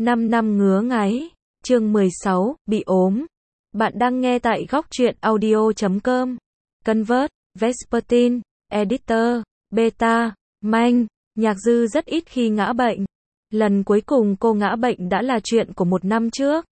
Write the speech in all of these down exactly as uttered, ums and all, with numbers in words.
năm năm ngứa ngáy, chương mười sáu, bị ốm. Bạn đang nghe tại góc truyện audio chấm com. Convert, Vespertine, Editor, Beta, Manh. Nhạc Dư rất ít khi ngã bệnh. Lần cuối cùng cô ngã bệnh đã là chuyện của một năm trước.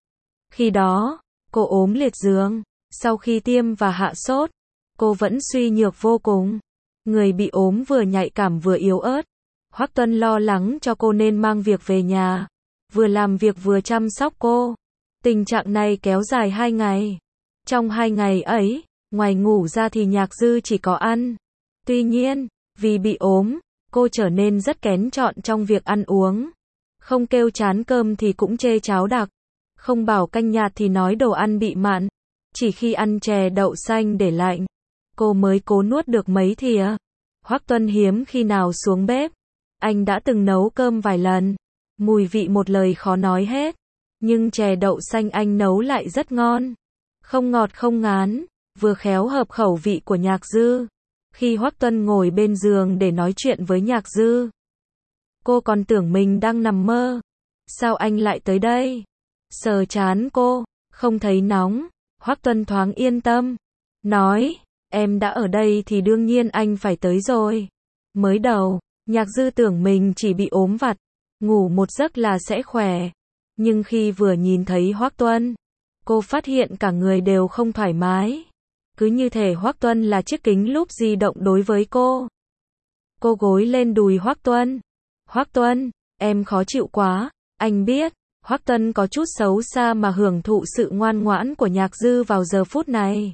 Khi đó, cô ốm liệt giường. Sau khi tiêm và hạ sốt, cô vẫn suy nhược vô cùng. Người bị ốm vừa nhạy cảm vừa yếu ớt. Hoắc Tuân lo lắng cho cô nên mang việc về nhà. Vừa làm việc vừa chăm sóc cô. Tình trạng này kéo dài hai ngày. Trong hai ngày ấy, ngoài ngủ ra thì Nhạc Dư chỉ có ăn. Tuy nhiên, vì bị ốm, cô trở nên rất kén chọn trong việc ăn uống. Không kêu chán cơm thì cũng chê cháo đặc. Không bảo canh nhạt thì nói đồ ăn bị mặn. Chỉ khi ăn chè đậu xanh để lạnh, cô mới cố nuốt được mấy thìa. Hoắc Tuân hiếm khi nào xuống bếp. Anh đã từng nấu cơm vài lần. Mùi vị một lời khó nói hết. Nhưng chè đậu xanh anh nấu lại rất ngon. Không ngọt không ngán, vừa khéo hợp khẩu vị của Nhạc Dư. Khi Hoắc Tuân ngồi bên giường để nói chuyện với Nhạc Dư, cô còn tưởng mình đang nằm mơ. Sao anh lại tới đây? Sờ trán cô, không thấy nóng. Hoắc Tuân thoáng yên tâm. Nói, em đã ở đây thì đương nhiên anh phải tới rồi. Mới đầu, Nhạc Dư tưởng mình chỉ bị ốm vặt, ngủ một giấc là sẽ khỏe. Nhưng khi vừa nhìn thấy Hoắc Tuân, cô phát hiện cả người đều không thoải mái. Cứ như thể Hoắc Tuân là chiếc kính lúp di động đối với cô. Cô gối lên đùi Hoắc Tuân. Hoắc Tuân, em khó chịu quá. Anh biết, Hoắc Tuân có chút xấu xa mà hưởng thụ sự ngoan ngoãn của Nhạc Dư vào giờ phút này.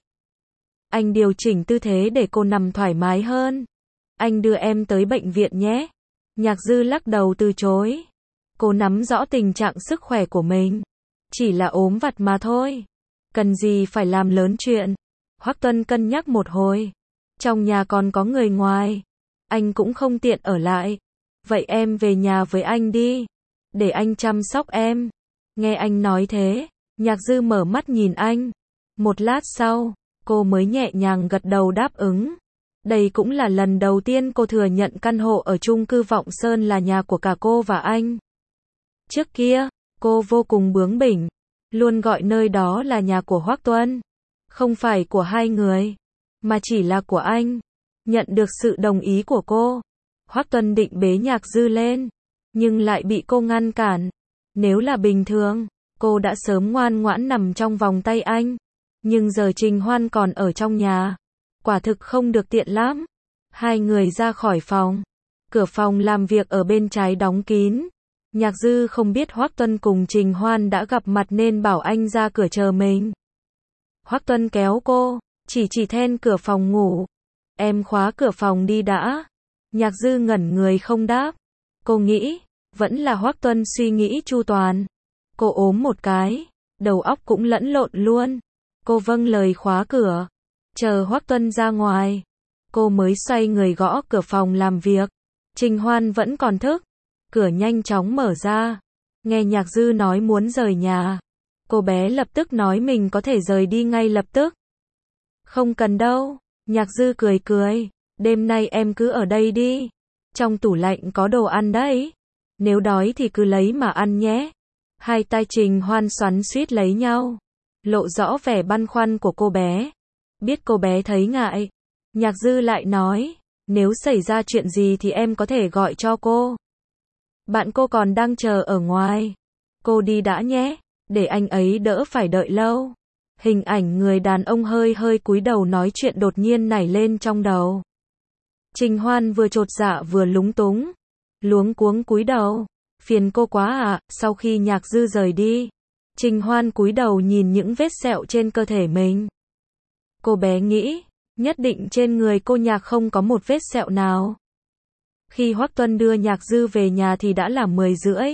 Anh điều chỉnh tư thế để cô nằm thoải mái hơn. Anh đưa em tới bệnh viện nhé. Nhạc Dư lắc đầu từ chối. Cô nắm rõ tình trạng sức khỏe của mình. Chỉ là ốm vặt mà thôi. Cần gì phải làm lớn chuyện. Hoắc Tuân cân nhắc một hồi. Trong nhà còn có người ngoài. Anh cũng không tiện ở lại. Vậy em về nhà với anh đi. Để anh chăm sóc em. Nghe anh nói thế, Nhạc Dư mở mắt nhìn anh. Một lát sau, cô mới nhẹ nhàng gật đầu đáp ứng. Đây cũng là lần đầu tiên cô thừa nhận căn hộ ở chung cư Vọng Sơn là nhà của cả cô và anh. Trước kia, cô vô cùng bướng bỉnh, luôn gọi nơi đó là nhà của Hoắc Tuân. Không phải của hai người, mà chỉ là của anh. Nhận được sự đồng ý của cô, Hoắc Tuân định bế Nhạc Dư lên, nhưng lại bị cô ngăn cản. Nếu là bình thường, cô đã sớm ngoan ngoãn nằm trong vòng tay anh. Nhưng giờ Trình Hoan còn ở trong nhà. Quả thực không được tiện lắm. Hai người ra khỏi phòng. Cửa phòng làm việc ở bên trái đóng kín. Nhạc Dư không biết Hoắc Tuân cùng Trình Hoan đã gặp mặt nên bảo anh ra cửa chờ mình. Hoắc Tuân kéo cô, chỉ chỉ then cửa phòng ngủ. Em khóa cửa phòng đi đã. Nhạc Dư ngẩn người không đáp. Cô nghĩ, vẫn là Hoắc Tuân suy nghĩ chu toàn. Cô ốm một cái, đầu óc cũng lẫn lộn luôn. Cô vâng lời khóa cửa. Chờ Hoắc Tuân ra ngoài, cô mới xoay người gõ cửa phòng làm việc. Trình Hoan vẫn còn thức. Cửa nhanh chóng mở ra. Nghe Nhạc Dư nói muốn rời nhà, cô bé lập tức nói mình có thể rời đi ngay lập tức. Không cần đâu. Nhạc Dư cười cười. Đêm nay em cứ ở đây đi. Trong tủ lạnh có đồ ăn đấy. Nếu đói thì cứ lấy mà ăn nhé. Hai tay Trình Hoan xoắn xuýt lấy nhau, lộ rõ vẻ băn khoăn của cô bé. Biết cô bé thấy ngại, Nhạc Dư lại nói, nếu xảy ra chuyện gì thì em có thể gọi cho cô. Bạn cô còn đang chờ ở ngoài. Cô đi đã nhé, để anh ấy đỡ phải đợi lâu. Hình ảnh người đàn ông hơi hơi cúi đầu nói chuyện đột nhiên nảy lên trong đầu. Trình Hoan vừa chột dạ vừa lúng túng, luống cuống cúi đầu. Phiền cô quá à. Sau khi Nhạc Dư rời đi, Trình Hoan cúi đầu nhìn những vết sẹo trên cơ thể mình. Cô bé nghĩ, nhất định trên người cô Nhạc không có một vết sẹo nào. Khi Hoắc Tuân đưa Nhạc Dư về nhà thì đã là mười rưỡi.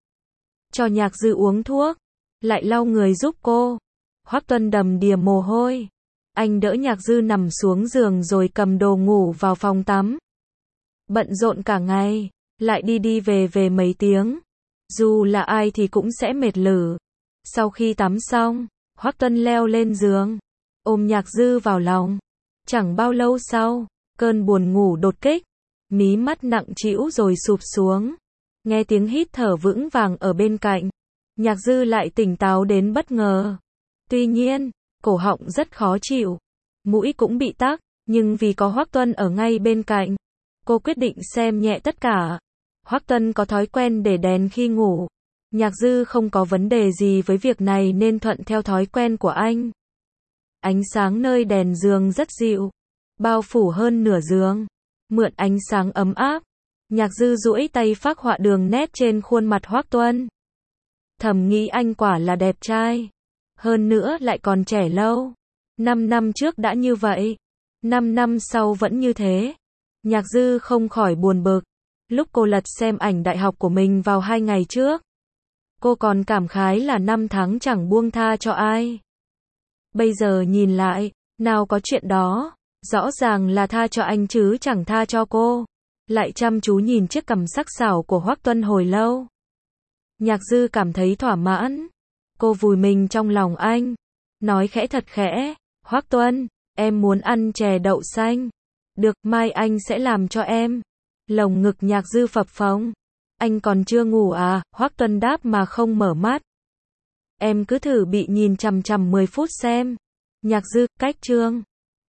Cho Nhạc Dư uống thuốc, lại lau người giúp cô. Hoắc Tuân đầm đìa mồ hôi. Anh đỡ Nhạc Dư nằm xuống giường rồi cầm đồ ngủ vào phòng tắm. Bận rộn cả ngày, lại đi đi về về mấy tiếng. Dù là ai thì cũng sẽ mệt lử. Sau khi tắm xong, Hoắc Tuân leo lên giường, ôm Nhạc Dư vào lòng. Chẳng bao lâu sau, cơn buồn ngủ đột kích. Mí mắt nặng trĩu rồi sụp xuống. Nghe tiếng hít thở vững vàng ở bên cạnh, Nhạc Dư lại tỉnh táo đến bất ngờ. Tuy nhiên, cổ họng rất khó chịu, mũi cũng bị tắc, nhưng vì có Hoắc Tuân ở ngay bên cạnh, cô quyết định xem nhẹ tất cả. Hoắc Tuân có thói quen để đèn khi ngủ. Nhạc Dư không có vấn đề gì với việc này nên thuận theo thói quen của anh. Ánh sáng nơi đèn giường rất dịu, bao phủ hơn nửa giường. Mượn ánh sáng ấm áp, Nhạc Dư duỗi tay phác họa đường nét trên khuôn mặt Hoắc Tuân. Thầm nghĩ anh quả là đẹp trai, hơn nữa lại còn trẻ lâu. Năm năm trước đã như vậy, năm năm sau vẫn như thế. Nhạc Dư không khỏi buồn bực. Lúc cô lật xem ảnh đại học của mình vào hai ngày trước, cô còn cảm khái là năm tháng chẳng buông tha cho ai. Bây giờ nhìn lại, nào có chuyện đó, rõ ràng là tha cho anh chứ chẳng tha cho cô. Lại chăm chú nhìn chiếc cằm sắc sảo của Hoắc Tuân hồi lâu. Nhạc Dư cảm thấy thỏa mãn. Cô vùi mình trong lòng anh, nói khẽ thật khẽ, Hoắc Tuân, em muốn ăn chè đậu xanh. Được, mai anh sẽ làm cho em. Lồng ngực Nhạc Dư phập phồng. Anh còn chưa ngủ à? Hoắc Tuân đáp mà không mở mắt. Em cứ thử bị nhìn chằm chằm mười phút xem. Nhạc Dư, cách chương.